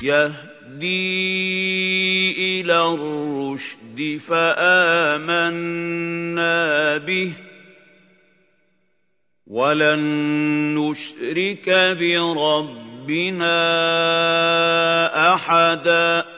يَهْدِي إِلَى الرُّشْدِ فَآمَنَّا بِهِ وَلَن نُّشْرِكَ بِرَبِّنَا أَحَدًا